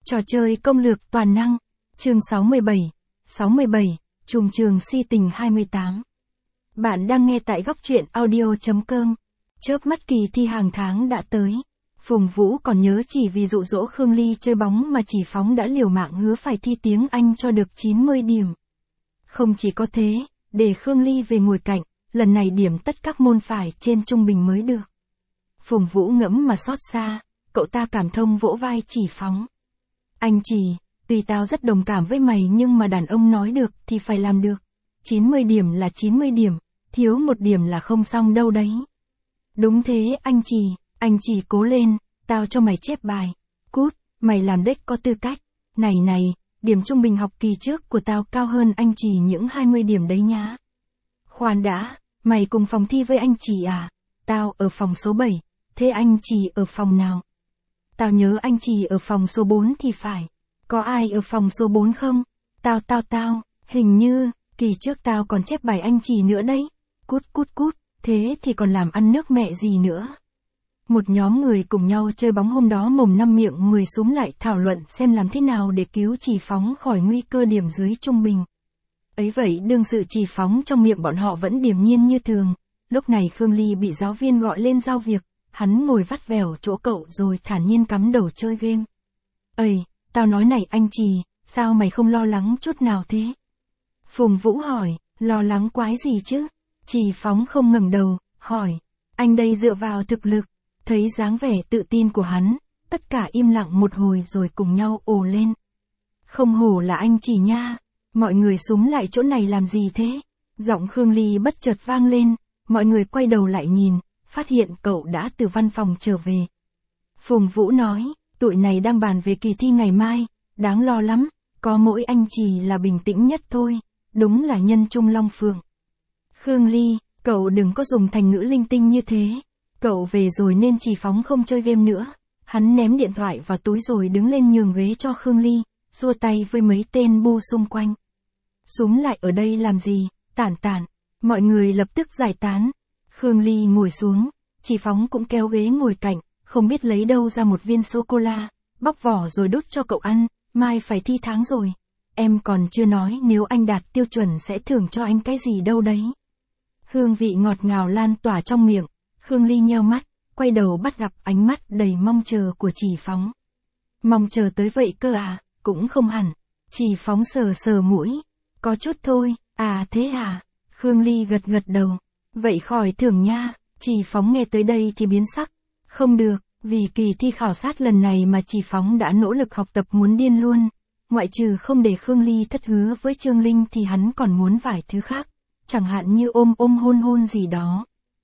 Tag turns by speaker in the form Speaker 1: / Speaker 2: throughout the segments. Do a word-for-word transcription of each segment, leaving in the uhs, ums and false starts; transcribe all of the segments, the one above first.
Speaker 1: Trò chơi công lược toàn năng. Chương sáu mươi bảy. sáu mươi bảy. Trùm trường si tình hai mươi tám. Bạn đang nghe tại góc truyện audio.com. Chớp mắt kỳ thi hàng tháng đã tới. Phùng Vũ còn nhớ chỉ vì dụ dỗ Khương Ly chơi bóng mà Chỉ Phóng đã liều mạng hứa phải thi tiếng Anh cho được chín mươi điểm. Không chỉ có thế, để Khương Ly về ngồi cạnh, lần này điểm tất các môn phải trên trung bình mới được. Phùng Vũ ngẫm mà xót xa, cậu ta cảm thông vỗ vai Chỉ Phóng. Anh Chỉ, tuy tao rất đồng cảm với mày nhưng mà đàn ông nói được thì phải làm được. chín mươi điểm là chín mươi điểm, thiếu một điểm là không xong đâu đấy. Đúng thế anh Chỉ, anh Chỉ cố lên, tao cho mày chép bài. Cút, mày làm đếch có tư cách. Này này, điểm trung bình học kỳ trước của tao cao hơn anh Chỉ những hai mươi điểm đấy nhá. Khoan đã, mày cùng phòng thi với anh Chỉ à? Tao ở phòng số bảy, thế anh Chỉ ở phòng nào? Tao nhớ anh Chỉ ở phòng số bốn thì phải. Có ai ở phòng số bốn không? Tao tao tao, hình như, kỳ trước tao còn chép bài anh Chỉ nữa đấy. Cút cút cút, thế thì còn làm ăn nước mẹ gì nữa. Một nhóm người cùng nhau chơi bóng hôm đó mồm năm miệng mười súm lại thảo luận xem làm thế nào để cứu Chỉ Phóng khỏi nguy cơ điểm dưới trung bình. Ấy vậy đương sự Chỉ Phóng trong miệng bọn họ vẫn điềm nhiên như thường. Lúc này Khương Ly bị giáo viên gọi lên giao việc, hắn ngồi vắt vẻo chỗ cậu rồi thản nhiên cắm đầu chơi game. Ây, tao nói này anh Chỉ, sao mày không lo lắng chút nào thế? Phùng Vũ hỏi, lo lắng quái gì chứ? Chỉ Phóng không ngẩng đầu, hỏi, anh đây dựa vào thực lực. Thấy dáng vẻ tự tin của hắn, tất cả im lặng một hồi rồi cùng nhau ồ lên. Không hổ là anh Chỉ nha, mọi người súm lại chỗ này làm gì thế? Giọng Khương Ly bất chợt vang lên, mọi người quay đầu lại nhìn, phát hiện cậu đã từ văn phòng trở về. Phùng Vũ nói, tụi này đang bàn về kỳ thi ngày mai, đáng lo lắm, có mỗi anh Chỉ là bình tĩnh nhất thôi, đúng là nhân trung long phượng. Khương Ly, cậu đừng có dùng thành ngữ linh tinh như thế. Cậu về rồi nên Chỉ Phóng không chơi game nữa. Hắn ném điện thoại vào túi rồi đứng lên nhường ghế cho Khương Ly, xua tay với mấy tên bu xung quanh. Súm lại ở đây làm gì, tản tản. Mọi người lập tức giải tán. Khương Ly ngồi xuống, Chỉ Phóng cũng kéo ghế ngồi cạnh, không biết lấy đâu ra một viên sô-cô-la, bóc vỏ rồi đút cho cậu ăn, mai phải thi tháng rồi. Em còn chưa nói nếu anh đạt tiêu chuẩn sẽ thưởng cho anh cái gì đâu đấy. Hương vị ngọt ngào lan tỏa trong miệng. Khương Ly nheo mắt, quay đầu bắt gặp ánh mắt đầy mong chờ của Chỉ Phóng. Mong chờ tới vậy cơ à, cũng không hẳn. Chỉ Phóng sờ sờ mũi. Có chút thôi, à thế à. Khương Ly gật gật đầu. Vậy khỏi thưởng nha. Chỉ Phóng nghe tới đây thì biến sắc. Không được, vì kỳ thi khảo sát lần này mà Chỉ Phóng đã nỗ lực học tập muốn điên luôn. Ngoại trừ không để Khương Ly thất hứa với Trương Linh thì hắn còn muốn vài thứ khác. Chẳng hạn như ôm ôm hôn hôn gì đó.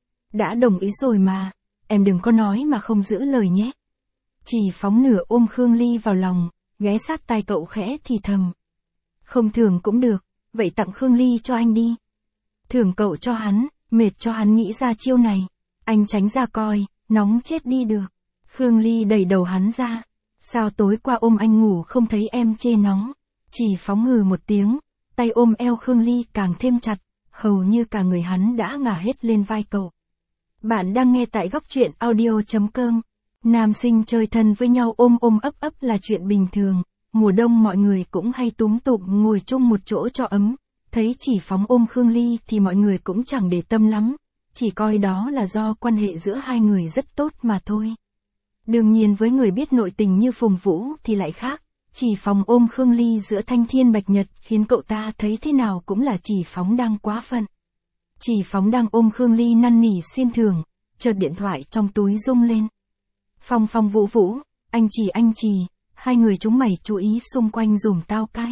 Speaker 1: Đã đồng ý rồi mà, em đừng có nói mà không giữ lời nhé. Chỉ Phóng nửa ôm Khương Ly vào lòng, ghé sát tai cậu khẽ thì thầm. Không thưởng cũng được, vậy tặng Khương Ly cho anh đi. Thưởng cậu cho hắn, mệt cho hắn nghĩ ra chiêu này. Anh tránh ra coi, nóng chết đi được. Khương Ly đẩy đầu hắn ra. Sao tối qua ôm anh ngủ không thấy em chê nóng. Chỉ Phóng hừ một tiếng, tay ôm eo Khương Ly càng thêm chặt, hầu như cả người hắn đã ngả hết lên vai cậu. Bạn đang nghe tại góc truyện audio.com. Nam sinh chơi thân với nhau ôm ôm ấp ấp là chuyện bình thường. Mùa đông mọi người cũng hay túm tụm ngồi chung một chỗ cho ấm. Thấy Chỉ Phóng ôm Khương Ly thì mọi người cũng chẳng để tâm lắm. Chỉ coi đó là do quan hệ giữa hai người rất tốt mà thôi. Đương nhiên với người biết nội tình như Phùng Vũ thì lại khác. Chỉ Phóng ôm Khương Ly giữa thanh thiên bạch nhật khiến cậu ta thấy thế nào cũng là Chỉ Phóng đang quá phận. Chỉ Phóng đang ôm Khương Ly năn nỉ xin thưởng, chợt điện thoại trong túi rung lên. Phong Phong Vũ Vũ, anh Chỉ anh Chỉ, hai người chúng mày chú ý xung quanh dùm tao cái.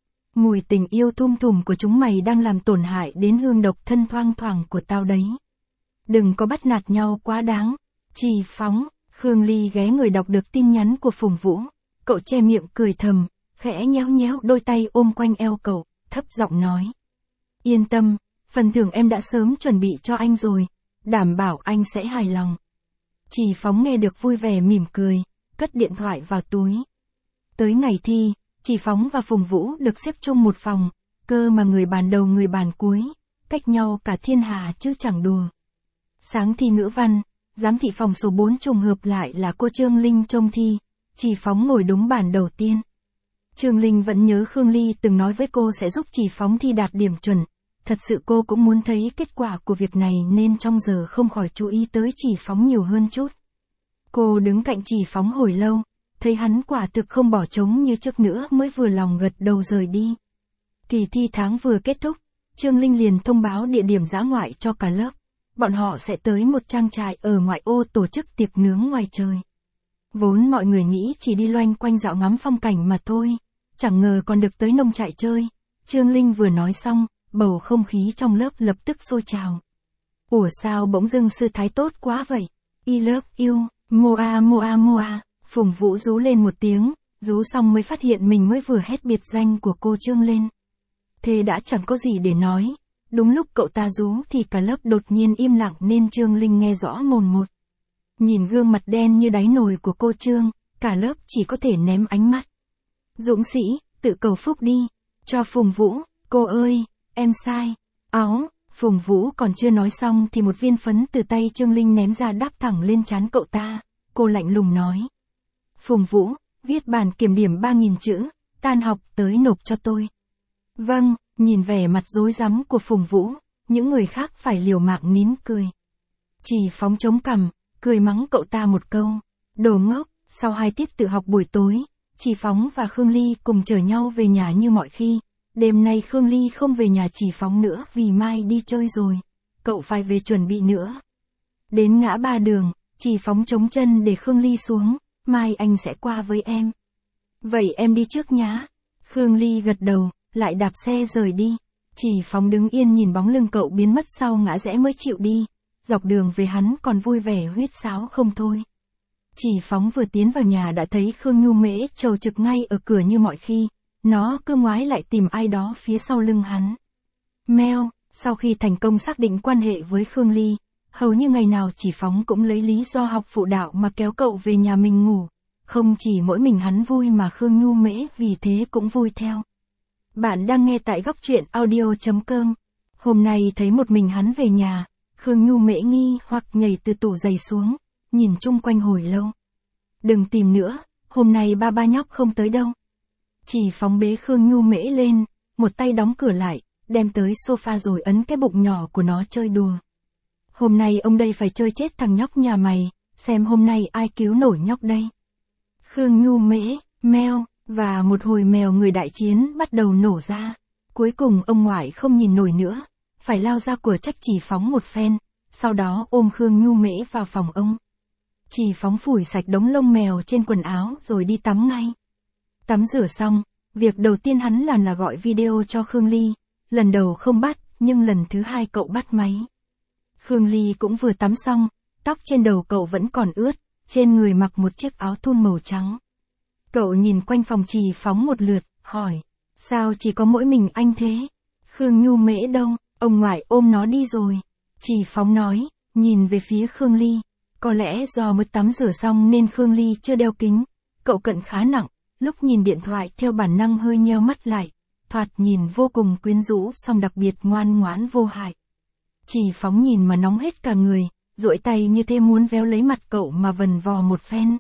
Speaker 1: Mùi tình yêu thum thùm của chúng mày đang làm tổn hại đến hương độc thân thoang thoảng của tao đấy. Đừng có bắt nạt nhau quá đáng. Chỉ Phóng, Khương Ly ghé người đọc được tin nhắn của Phùng Vũ, cậu che miệng cười thầm, khẽ nhéo nhéo đôi tay ôm quanh eo cậu, thấp giọng nói. Yên tâm. Phần thưởng em đã sớm chuẩn bị cho anh rồi, đảm bảo anh sẽ hài lòng. Chỉ Phóng nghe được vui vẻ mỉm cười, cất điện thoại vào túi. Tới ngày thi, Chỉ Phóng và Phùng Vũ được xếp chung một phòng, cơ mà người bàn đầu người bàn cuối, cách nhau cả thiên hà chứ chẳng đùa. Sáng thi ngữ văn, giám thị phòng số bốn trùng hợp lại là cô Trương Linh trông thi. Chỉ Phóng ngồi đúng bàn đầu tiên. Trương Linh vẫn nhớ Khương Ly từng nói với cô sẽ giúp Chỉ Phóng thi đạt điểm chuẩn. Thật sự cô cũng muốn thấy kết quả của việc này nên trong giờ không khỏi chú ý tới Chỉ Phóng nhiều hơn chút. Cô đứng cạnh Chỉ Phóng hồi lâu, thấy hắn quả thực không bỏ trống như trước nữa mới vừa lòng gật đầu rời đi. Kỳ thi tháng vừa kết thúc, Trương Linh liền thông báo địa điểm dã ngoại cho cả lớp. Bọn họ sẽ tới một trang trại ở ngoại ô tổ chức tiệc nướng ngoài trời. Vốn mọi người nghĩ chỉ đi loanh quanh dạo ngắm phong cảnh mà thôi, chẳng ngờ còn được tới nông trại chơi. Trương Linh vừa nói xong, bầu không khí trong lớp lập tức sôi trào. Ủa sao bỗng dưng sư thái tốt quá vậy? I love you, Moa Moa Moa. Phùng Vũ rú lên một tiếng, rú xong mới phát hiện mình mới vừa hét biệt danh của cô Trương lên. Thế đã chẳng có gì để nói. Đúng lúc cậu ta rú thì cả lớp đột nhiên im lặng nên Trương Linh nghe rõ mồn một. Nhìn gương mặt đen như đáy nồi của cô Trương, cả lớp chỉ có thể ném ánh mắt. Dũng sĩ, tự cầu phúc đi, cho Phùng Vũ, cô ơi, em sai. Áo, Phùng Vũ còn chưa nói xong thì một viên phấn từ tay Trương Linh ném ra đáp thẳng lên trán cậu ta. Cô lạnh lùng nói. Phùng Vũ, viết bản kiểm điểm ba nghìn chữ, tan học tới nộp cho tôi. Vâng, nhìn vẻ mặt rối rắm của Phùng Vũ, những người khác phải liều mạng nín cười. Chỉ Phóng chống cằm, cười mắng cậu ta một câu. Đồ ngốc, sau hai tiết tự học buổi tối, Chỉ Phóng và Khương Ly cùng chở nhau về nhà như mọi khi. Đêm nay Khương Ly không về nhà Chỉ Phóng nữa vì mai đi chơi rồi. Cậu phải về chuẩn bị nữa. Đến ngã ba đường, Chỉ Phóng chống chân để Khương Ly xuống. Mai anh sẽ qua với em. Vậy em đi trước nhá. Khương Ly gật đầu, lại đạp xe rời đi. Chỉ Phóng đứng yên nhìn bóng lưng cậu biến mất sau ngã rẽ mới chịu đi. Dọc đường về hắn còn vui vẻ huýt sáo không thôi. Chỉ Phóng vừa tiến vào nhà đã thấy Khương Nhu Mễ trầu trực ngay ở cửa như mọi khi. Nó cứ ngoái lại tìm ai đó phía sau lưng hắn. Meo, sau khi thành công xác định quan hệ với Khương Ly, hầu như ngày nào Chỉ Phóng cũng lấy lý do học phụ đạo mà kéo cậu về nhà mình ngủ. Không chỉ mỗi mình hắn vui mà Khương Nhu Mễ vì thế cũng vui theo. Bạn đang nghe tại góc truyện audio chấm com. Hôm nay thấy một mình hắn về nhà, Khương Nhu Mễ nghi hoặc nhảy từ tủ giày xuống, nhìn chung quanh hồi lâu. Đừng tìm nữa, hôm nay ba ba nhóc không tới đâu. Chỉ Phóng bế Khương Nhu Mễ lên, một tay đóng cửa lại, đem tới sofa rồi ấn cái bụng nhỏ của nó chơi đùa. Hôm nay ông đây phải chơi chết thằng nhóc nhà mày, xem hôm nay ai cứu nổi nhóc đây. Khương Nhu Mễ, meo, và một hồi mèo người đại chiến bắt đầu nổ ra. Cuối cùng ông ngoại không nhìn nổi nữa, phải lao ra cửa trách Chỉ Phóng một phen, sau đó ôm Khương Nhu Mễ vào phòng ông. Chỉ Phóng phủi sạch đống lông mèo trên quần áo rồi đi tắm ngay. Tắm rửa xong, việc đầu tiên hắn làm là gọi video cho Khương Ly. Lần đầu không bắt, nhưng lần thứ hai cậu bắt máy. Khương Ly cũng vừa tắm xong, tóc trên đầu cậu vẫn còn ướt, trên người mặc một chiếc áo thun màu trắng. Cậu nhìn quanh phòng Chỉ Phóng một lượt, hỏi, sao chỉ có mỗi mình anh thế? Khương Nhu Mễ đâu, ông ngoại ôm nó đi rồi. Chỉ Phóng nói, nhìn về phía Khương Ly, có lẽ do mới tắm rửa xong nên Khương Ly chưa đeo kính. Cậu cận khá nặng, lúc nhìn điện thoại theo bản năng hơi nheo mắt lại, thoạt nhìn vô cùng quyến rũ song đặc biệt ngoan ngoãn vô hại. Chỉ Phóng nhìn mà nóng hết cả người, duỗi tay như thế muốn véo lấy mặt cậu mà vần vò một phen.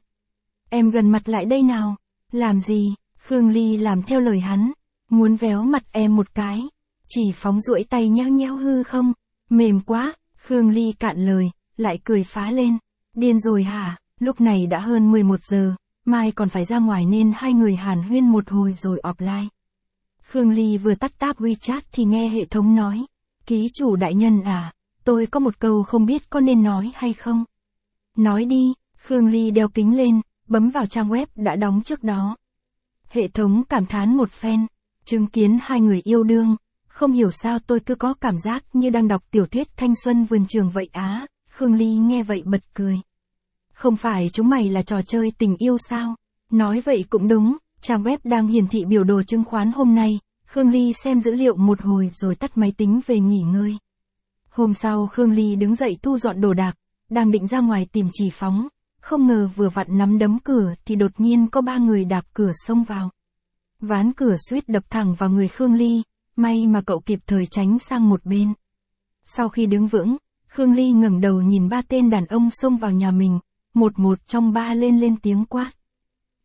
Speaker 1: Em gần mặt lại đây nào. Làm gì? Khương Ly làm theo lời hắn, muốn véo mặt em một cái. Chỉ Phóng duỗi tay nheo nheo hư không, mềm quá. Khương Ly cạn lời, lại cười phá lên. Điên rồi hả? Lúc này đã hơn mười một giờ, mai còn phải ra ngoài nên hai người hàn huyên một hồi rồi offline. Khương Ly vừa tắt tab WeChat thì nghe hệ thống nói, ký chủ đại nhân à, tôi có một câu không biết có nên nói hay không. Nói đi. Khương Ly đeo kính lên, bấm vào trang web đã đóng trước đó. Hệ thống cảm thán một phen, chứng kiến hai người yêu đương, không hiểu sao tôi cứ có cảm giác như đang đọc tiểu thuyết thanh xuân vườn trường vậy á. Khương Ly nghe vậy bật cười. Không phải chúng mày là trò chơi tình yêu sao? Nói vậy cũng đúng, trang web đang hiển thị biểu đồ chứng khoán hôm nay. Khương Ly xem dữ liệu một hồi rồi tắt máy tính về nghỉ ngơi. Hôm sau Khương Ly đứng dậy thu dọn đồ đạc, đang định ra ngoài tìm Chỉ Phóng. Không ngờ vừa vặn nắm đấm cửa thì đột nhiên có ba người đạp cửa xông vào. Ván cửa suýt đập thẳng vào người Khương Ly, may mà cậu kịp thời tránh sang một bên. Sau khi đứng vững, Khương Ly ngẩng đầu nhìn ba tên đàn ông xông vào nhà mình, một một trong ba lên lên tiếng quát.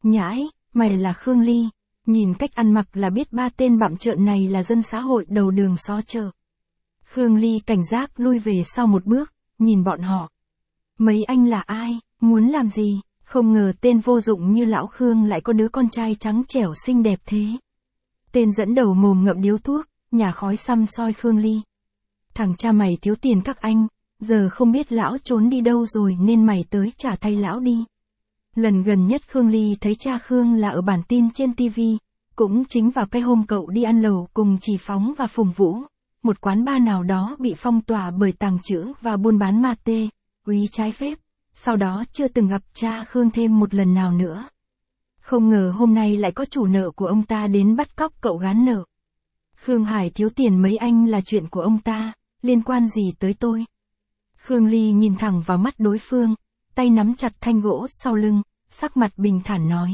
Speaker 1: Nhãi, mày là Khương Ly. Nhìn cách ăn mặc là biết ba tên bặm trợn này là dân xã hội đầu đường xó chợ. Khương Ly cảnh giác lui về sau một bước, nhìn bọn họ. Mấy anh là ai, muốn làm gì, không ngờ tên vô dụng như lão Khương lại có đứa con trai trắng trẻo xinh đẹp thế. Tên dẫn đầu mồm ngậm điếu thuốc, nhả khói xăm soi Khương Ly. Thằng cha mày thiếu tiền các anh, giờ không biết lão trốn đi đâu rồi nên mày tới trả thay lão đi. Lần gần nhất Khương Ly thấy cha Khương là ở bản tin trên ti vi, cũng chính vào cái hôm cậu đi ăn lẩu cùng Chỉ Phóng và Phùng Vũ, một quán bar nào đó bị phong tỏa bởi tàng trữ và buôn bán ma tê, quý trái phép, sau đó chưa từng gặp cha Khương thêm một lần nào nữa. Không ngờ hôm nay lại có chủ nợ của ông ta đến bắt cóc cậu gán nợ. Khương Hải thiếu tiền mấy anh là chuyện của ông ta, liên quan gì tới tôi? Khương Ly nhìn thẳng vào mắt đối phương, tay nắm chặt thanh gỗ sau lưng, sắc mặt bình thản nói.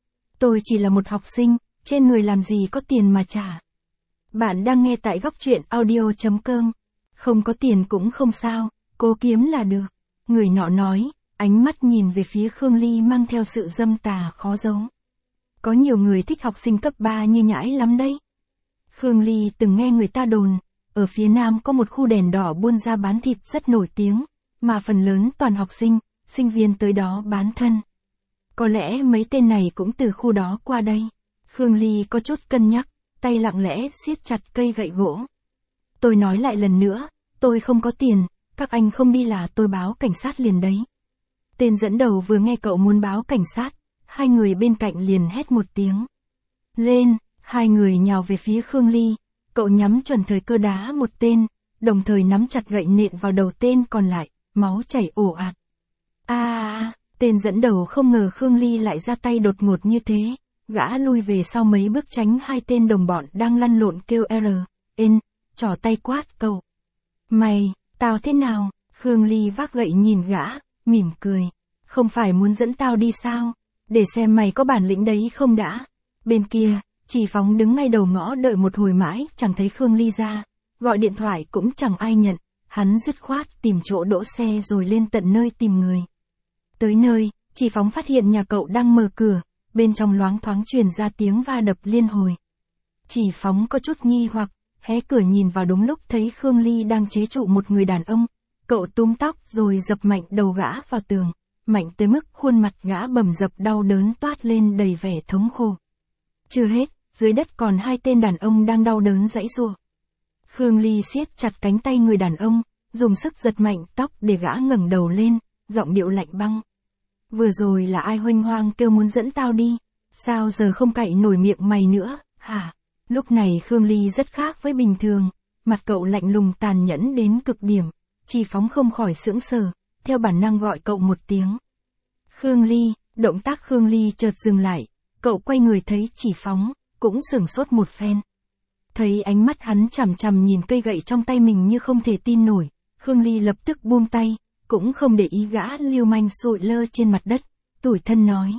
Speaker 1: Tôi chỉ là một học sinh, trên người làm gì có tiền mà trả. Bạn đang nghe tại góc truyện audio chấm com. Không có tiền cũng không sao, cố kiếm là được. Người nọ nói, ánh mắt nhìn về phía Khương Ly mang theo sự dâm tà khó giấu. Có nhiều người thích học sinh cấp ba như nhãi lắm đấy. Khương Ly từng nghe người ta đồn, ở phía Nam có một khu đèn đỏ buôn ra bán thịt rất nổi tiếng, mà phần lớn toàn học sinh, sinh viên tới đó bán thân. Có lẽ mấy tên này cũng từ khu đó qua đây. Khương Ly có chút cân nhắc, tay lặng lẽ siết chặt cây gậy gỗ. Tôi nói lại lần nữa, tôi không có tiền, các anh không đi là tôi báo cảnh sát liền đấy. Tên dẫn đầu vừa nghe cậu muốn báo cảnh sát, hai người bên cạnh liền hét một tiếng. Lên, hai người nhào về phía Khương Ly, cậu nhắm chuẩn thời cơ đá một tên, đồng thời nắm chặt gậy nện vào đầu tên còn lại, máu chảy ồ ạt. A à, tên dẫn đầu không ngờ Khương Ly lại ra tay đột ngột như thế, gã lui về sau mấy bước tránh hai tên đồng bọn đang lăn lộn kêu R, N, trỏ tay quát cậu. Mày, tao thế nào? Khương Ly vác gậy nhìn gã, mỉm cười. Không phải muốn dẫn tao đi sao? Để xem mày có bản lĩnh đấy không đã. Bên kia, Chỉ Phóng đứng ngay đầu ngõ đợi một hồi mãi chẳng thấy Khương Ly ra. Gọi điện thoại cũng chẳng ai nhận. Hắn dứt khoát tìm chỗ đỗ xe rồi lên tận nơi tìm người. Tới nơi, Chỉ Phóng phát hiện nhà cậu đang mở cửa. Bên trong loáng thoáng truyền ra tiếng va đập liên hồi. Chỉ Phóng có chút nghi hoặc, hé cửa nhìn vào đúng lúc thấy Khương Ly đang chế trụ một người đàn ông. Cậu túm tóc rồi dập mạnh đầu gã vào tường, mạnh tới mức khuôn mặt gã bầm dập đau đớn toát lên đầy vẻ thống khổ. Chưa hết, dưới đất còn hai tên đàn ông đang đau đớn giãy giụa. Khương Ly siết chặt cánh tay người đàn ông, dùng sức giật mạnh tóc để gã ngẩng đầu lên, giọng điệu lạnh băng. Vừa rồi là ai huênh hoang kêu muốn dẫn tao đi, sao giờ không cậy nổi miệng mày nữa, hả? Lúc này Khương Ly rất khác với bình thường, mặt cậu lạnh lùng tàn nhẫn đến cực điểm. Chỉ Phóng không khỏi sững sờ, theo bản năng gọi cậu một tiếng. Khương Ly, động tác Khương Ly chợt dừng lại, cậu quay người thấy Chỉ Phóng, cũng sửng sốt một phen. Thấy ánh mắt hắn chằm chằm nhìn cây gậy trong tay mình như không thể tin nổi, Khương Ly lập tức buông tay, cũng không để ý gã lưu manh sụi lơ trên mặt đất, tủi thân nói.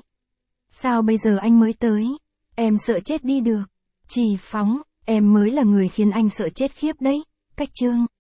Speaker 1: Sao bây giờ anh mới tới? Em sợ chết đi được. Chỉ Phóng, em mới là người khiến anh sợ chết khiếp đấy, Cách Chương.